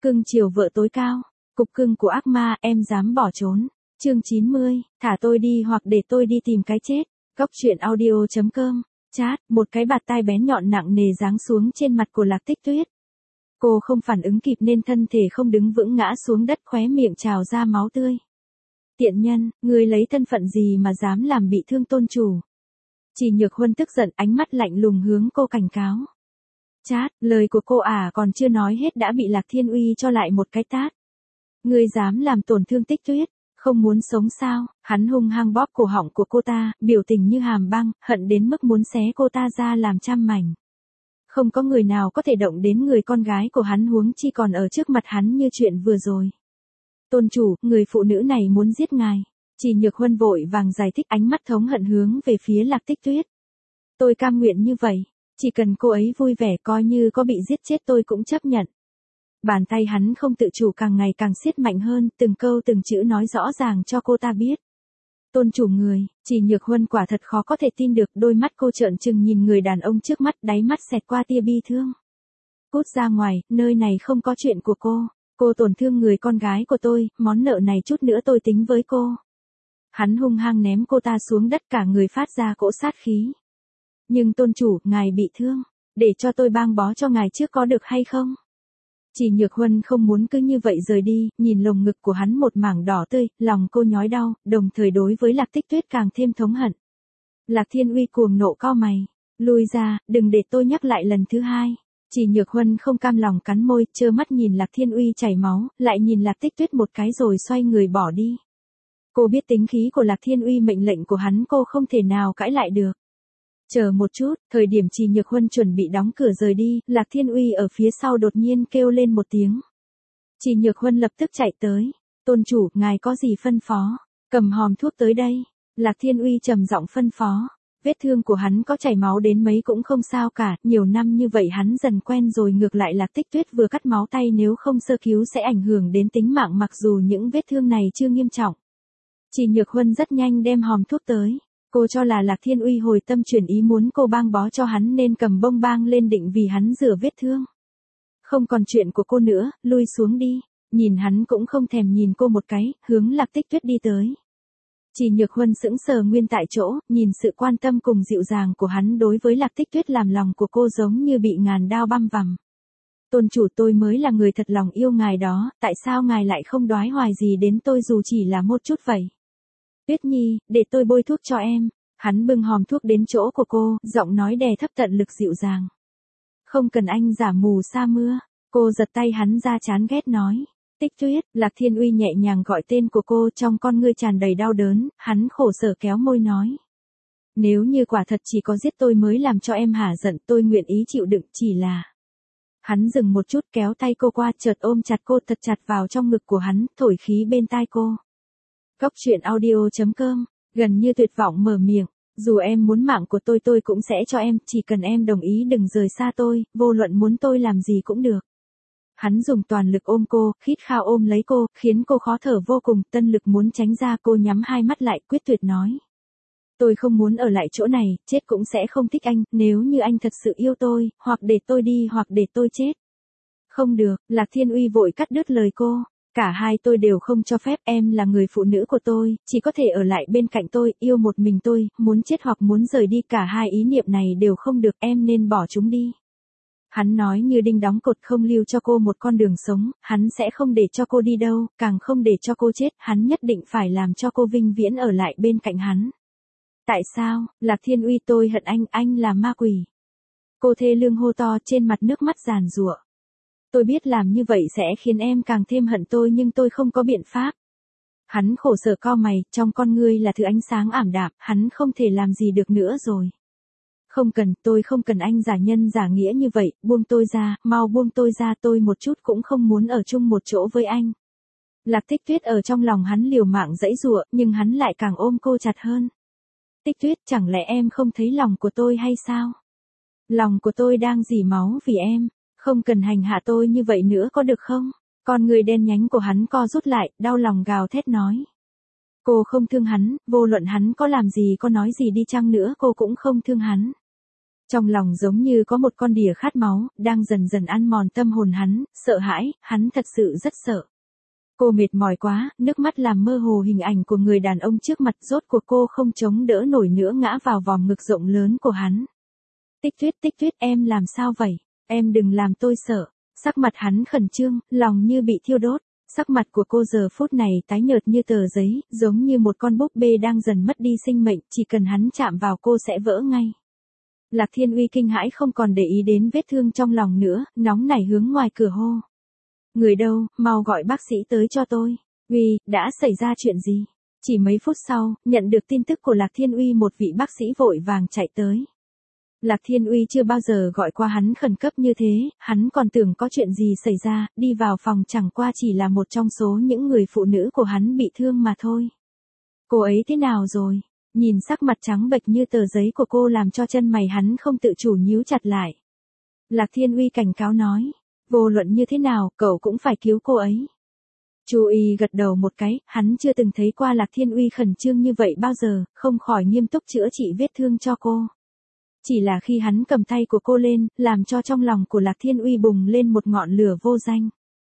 Cưng chiều vợ tối cao. Cục cưng của ác ma, em dám bỏ trốn. Chương 90, thả tôi đi hoặc để tôi đi tìm cái chết. Góc truyện audio.com. Chát, một cái bạt tai bén nhọn nặng nề giáng xuống trên mặt của Lạc Tích Tuyết. Cô không phản ứng kịp nên thân thể không đứng vững ngã xuống đất, khóe miệng trào ra máu tươi. Tiện nhân, ngươi lấy thân phận gì mà dám làm bị thương tôn chủ? Chỉ Nhược Huân tức giận, ánh mắt lạnh lùng hướng cô cảnh cáo. Chát, lời của cô còn chưa nói hết đã bị Lạc Thiên Uy cho lại một cái tát. Ngươi dám làm tổn thương Tích Tuyết, không muốn sống sao? Hắn hung hăng bóp cổ họng của cô ta, biểu tình như hàm băng, hận đến mức muốn xé cô ta ra làm trăm mảnh. Không có người nào có thể động đến người con gái của hắn, huống chi còn ở trước mặt hắn như chuyện vừa rồi. Tôn chủ, người phụ nữ này muốn giết ngài. Chỉ Nhược Huân vội vàng giải thích, ánh mắt thống hận hướng về phía Lạc Tích Tuyết. Tôi cam nguyện như vậy, chỉ cần cô ấy vui vẻ, coi như có bị giết chết tôi cũng chấp nhận. Bàn tay hắn không tự chủ càng ngày càng siết mạnh hơn, từng câu từng chữ nói rõ ràng cho cô ta biết. Tôn chủ người, Chỉ Nhược Huân quả thật khó có thể tin được, đôi mắt cô trợn trừng nhìn người đàn ông trước mắt, đáy mắt xẹt qua tia bi thương. Cút ra ngoài, nơi này không có chuyện của cô tổn thương người con gái của tôi, món nợ này chút nữa tôi tính với cô. Hắn hung hăng ném cô ta xuống đất, cả người phát ra cỗ sát khí. Nhưng tôn chủ, ngài bị thương, để cho tôi băng bó cho ngài trước có được hay không? Chỉ Nhược Huân không muốn cứ như vậy rời đi, nhìn lồng ngực của hắn một mảng đỏ tươi, lòng cô nhói đau, đồng thời đối với Lạc Tích Tuyết càng thêm thống hận. Lạc Thiên Uy cuồng nộ cau mày, lui ra, đừng để tôi nhắc lại lần thứ hai. Chỉ Nhược Huân không cam lòng cắn môi, trơ mắt nhìn Lạc Thiên Uy chảy máu, lại nhìn Lạc Tích Tuyết một cái rồi xoay người bỏ đi. Cô biết tính khí của Lạc Thiên Uy, mệnh lệnh của hắn cô không thể nào cãi lại được. Chờ một chút, thời điểm Chỉ Nhược Huân chuẩn bị đóng cửa rời đi, Lạc Thiên Uy ở phía sau đột nhiên kêu lên một tiếng. Chỉ Nhược Huân lập tức chạy tới. Tôn chủ, ngài có gì phân phó? Cầm hòm thuốc tới đây. Lạc Thiên Uy trầm giọng phân phó. Vết thương của hắn có chảy máu đến mấy cũng không sao cả, nhiều năm như vậy hắn dần quen rồi, ngược lại Lạc Tích Tuyết vừa cắt máu tay, nếu không sơ cứu sẽ ảnh hưởng đến tính mạng, mặc dù những vết thương này chưa nghiêm trọng. Chỉ Nhược Huân rất nhanh đem hòm thuốc tới. Cô cho là Lạc Thiên Uy hồi tâm chuyển ý muốn cô băng bó cho hắn nên cầm bông băng lên định vì hắn rửa vết thương. Không còn chuyện của cô nữa, lui xuống đi. Nhìn hắn cũng không thèm nhìn cô một cái, hướng Lạc Tích Tuyết đi tới. Chỉ Nhược Huân sững sờ nguyên tại chỗ, nhìn sự quan tâm cùng dịu dàng của hắn đối với Lạc Tích Tuyết làm lòng của cô giống như bị ngàn đao băm vằm. Tôn chủ, tôi mới là người thật lòng yêu ngài đó, tại sao ngài lại không đoái hoài gì đến tôi dù chỉ là một chút vậy? Tuyết Nhi, để tôi bôi thuốc cho em. Hắn bưng hòm thuốc đến chỗ của cô, giọng nói đè thấp tận lực dịu dàng. Không cần anh giả mù sa mưa. Cô giật tay hắn ra, chán ghét nói. Tích Tuyết. Lạc Thiên Uy nhẹ nhàng gọi tên của cô, trong con ngươi tràn đầy đau đớn, hắn khổ sở kéo môi nói. Nếu như quả thật chỉ có giết tôi mới làm cho em hả giận, tôi nguyện ý chịu đựng, chỉ là... Hắn dừng một chút, kéo tay cô qua, chợt ôm chặt cô thật chặt vào trong ngực của hắn, thổi khí bên tai cô. Góc truyện audio.com, gần như tuyệt vọng mở miệng, dù em muốn mạng của tôi cũng sẽ cho em, chỉ cần em đồng ý đừng rời xa tôi, vô luận muốn tôi làm gì cũng được. Hắn dùng toàn lực ôm cô, khít khao ôm lấy cô, khiến cô khó thở vô cùng, tân lực muốn tránh ra, cô nhắm hai mắt lại, quyết tuyệt nói. Tôi không muốn ở lại chỗ này, chết cũng sẽ không thích anh, nếu như anh thật sự yêu tôi, hoặc để tôi đi hoặc để tôi chết. Không được, Lạc Thiên Uy vội cắt đứt lời cô. Cả hai tôi đều không cho phép, em là người phụ nữ của tôi, chỉ có thể ở lại bên cạnh tôi, yêu một mình tôi, muốn chết hoặc muốn rời đi, cả hai ý niệm này đều không được, em nên bỏ chúng đi. Hắn nói như đinh đóng cột, không lưu cho cô một con đường sống, hắn sẽ không để cho cô đi đâu, càng không để cho cô chết, hắn nhất định phải làm cho cô vinh viễn ở lại bên cạnh hắn. Tại sao? Lạc Thiên Uy, tôi hận anh là ma quỷ. Cô thê lương hô to, trên mặt nước mắt giàn giụa. Tôi biết làm như vậy sẽ khiến em càng thêm hận tôi, nhưng tôi không có biện pháp. Hắn khổ sở cau mày, trong con ngươi là thứ ánh sáng ảm đạm, hắn không thể làm gì được nữa rồi. Không cần, tôi không cần anh giả nhân giả nghĩa như vậy, buông tôi ra, mau buông tôi ra, tôi một chút cũng không muốn ở chung một chỗ với anh. Lạc Tích Tuyết ở trong lòng hắn liều mạng giãy giụa, nhưng hắn lại càng ôm cô chặt hơn. Tích Tuyết, chẳng lẽ em không thấy lòng của tôi hay sao? Lòng của tôi đang rỉ máu vì em. Không cần hành hạ tôi như vậy nữa có được không? Con người đen nhánh của hắn co rút lại, đau lòng gào thét nói. Cô không thương hắn, vô luận hắn có làm gì có nói gì đi chăng nữa cô cũng không thương hắn. Trong lòng giống như có một con đỉa khát máu, đang dần dần ăn mòn tâm hồn hắn, sợ hãi, hắn thật sự rất sợ. Cô mệt mỏi quá, nước mắt làm mơ hồ hình ảnh của người đàn ông trước mặt, rốt cuộc cô không chống đỡ nổi nữa ngã vào vòng ngực rộng lớn của hắn. Tích tuyết em làm sao vậy? Em đừng làm tôi sợ. Sắc mặt hắn khẩn trương, lòng như bị thiêu đốt. Sắc mặt của cô giờ phút này tái nhợt như tờ giấy, giống như một con búp bê đang dần mất đi sinh mệnh, chỉ cần hắn chạm vào cô sẽ vỡ ngay. Lạc Thiên Uy kinh hãi không còn để ý đến vết thương trong lòng nữa, nóng nảy hướng ngoài cửa hô. Người đâu, mau gọi bác sĩ tới cho tôi. Uy, đã xảy ra chuyện gì? Chỉ mấy phút sau, nhận được tin tức của Lạc Thiên Uy, một vị bác sĩ vội vàng chạy tới. Lạc Thiên Uy chưa bao giờ gọi qua hắn khẩn cấp như thế, hắn còn tưởng có chuyện gì xảy ra, đi vào phòng chẳng qua chỉ là một trong số những người phụ nữ của hắn bị thương mà thôi. Cô ấy thế nào rồi? Nhìn sắc mặt trắng bệch như tờ giấy của cô làm cho chân mày hắn không tự chủ nhíu chặt lại. Lạc Thiên Uy cảnh cáo nói, vô luận như thế nào, cậu cũng phải cứu cô ấy. Chu Y gật đầu một cái, hắn chưa từng thấy qua Lạc Thiên Uy khẩn trương như vậy bao giờ, không khỏi nghiêm túc chữa trị vết thương cho cô. Chỉ là khi hắn cầm tay của cô lên, làm cho trong lòng của Lạc Thiên Uy bùng lên một ngọn lửa vô danh.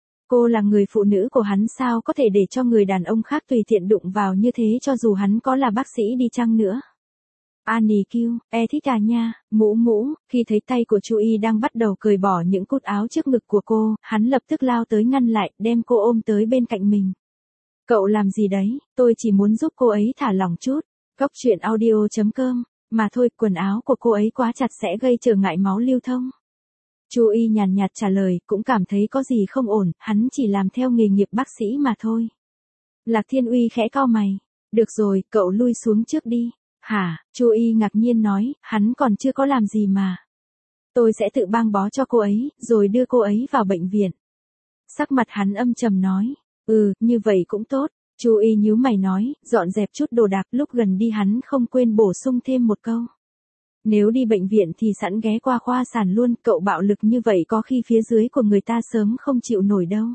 Cô là người phụ nữ của hắn, sao có thể để cho người đàn ông khác tùy tiện đụng vào như thế, cho dù hắn có là bác sĩ đi chăng nữa. Annie kêu, thích à nha, mũ, khi thấy tay của Chu Y đang bắt đầu cởi bỏ những cúc áo trước ngực của cô, hắn lập tức lao tới ngăn lại, đem cô ôm tới bên cạnh mình. Cậu làm gì đấy, tôi chỉ muốn giúp cô ấy thả lỏng chút. Góc truyện audio.com, mà thôi, quần áo của cô ấy quá chặt sẽ gây trở ngại máu lưu thông. Chu Y nhàn nhạt trả lời, cũng cảm thấy có gì không ổn, hắn chỉ làm theo nghề nghiệp bác sĩ mà thôi. Lạc Thiên Uy khẽ cau mày. Được rồi, cậu lui xuống trước đi. Hả? Chu Y ngạc nhiên nói, hắn còn chưa có làm gì mà. Tôi sẽ tự băng bó cho cô ấy, rồi đưa cô ấy vào bệnh viện. Sắc mặt hắn âm trầm nói, như vậy cũng tốt. Chu Y nhíu mày nói, dọn dẹp chút đồ đạc, lúc gần đi hắn không quên bổ sung thêm một câu. Nếu đi bệnh viện thì sẵn ghé qua khoa sản luôn, cậu bạo lực như vậy có khi phía dưới của người ta sớm không chịu nổi đâu.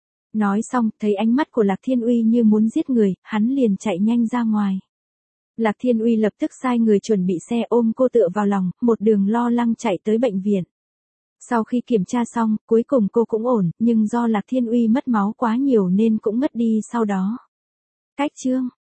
Nói xong, thấy ánh mắt của Lạc Thiên Uy như muốn giết người, hắn liền chạy nhanh ra ngoài. Lạc Thiên Uy lập tức sai người chuẩn bị xe ôm cô tựa vào lòng, một đường lo lắng chạy tới bệnh viện. Sau khi kiểm tra xong, cuối cùng cô cũng ổn, nhưng do Lạc Thiên Uy mất máu quá nhiều nên cũng ngất đi sau đó. Cách chương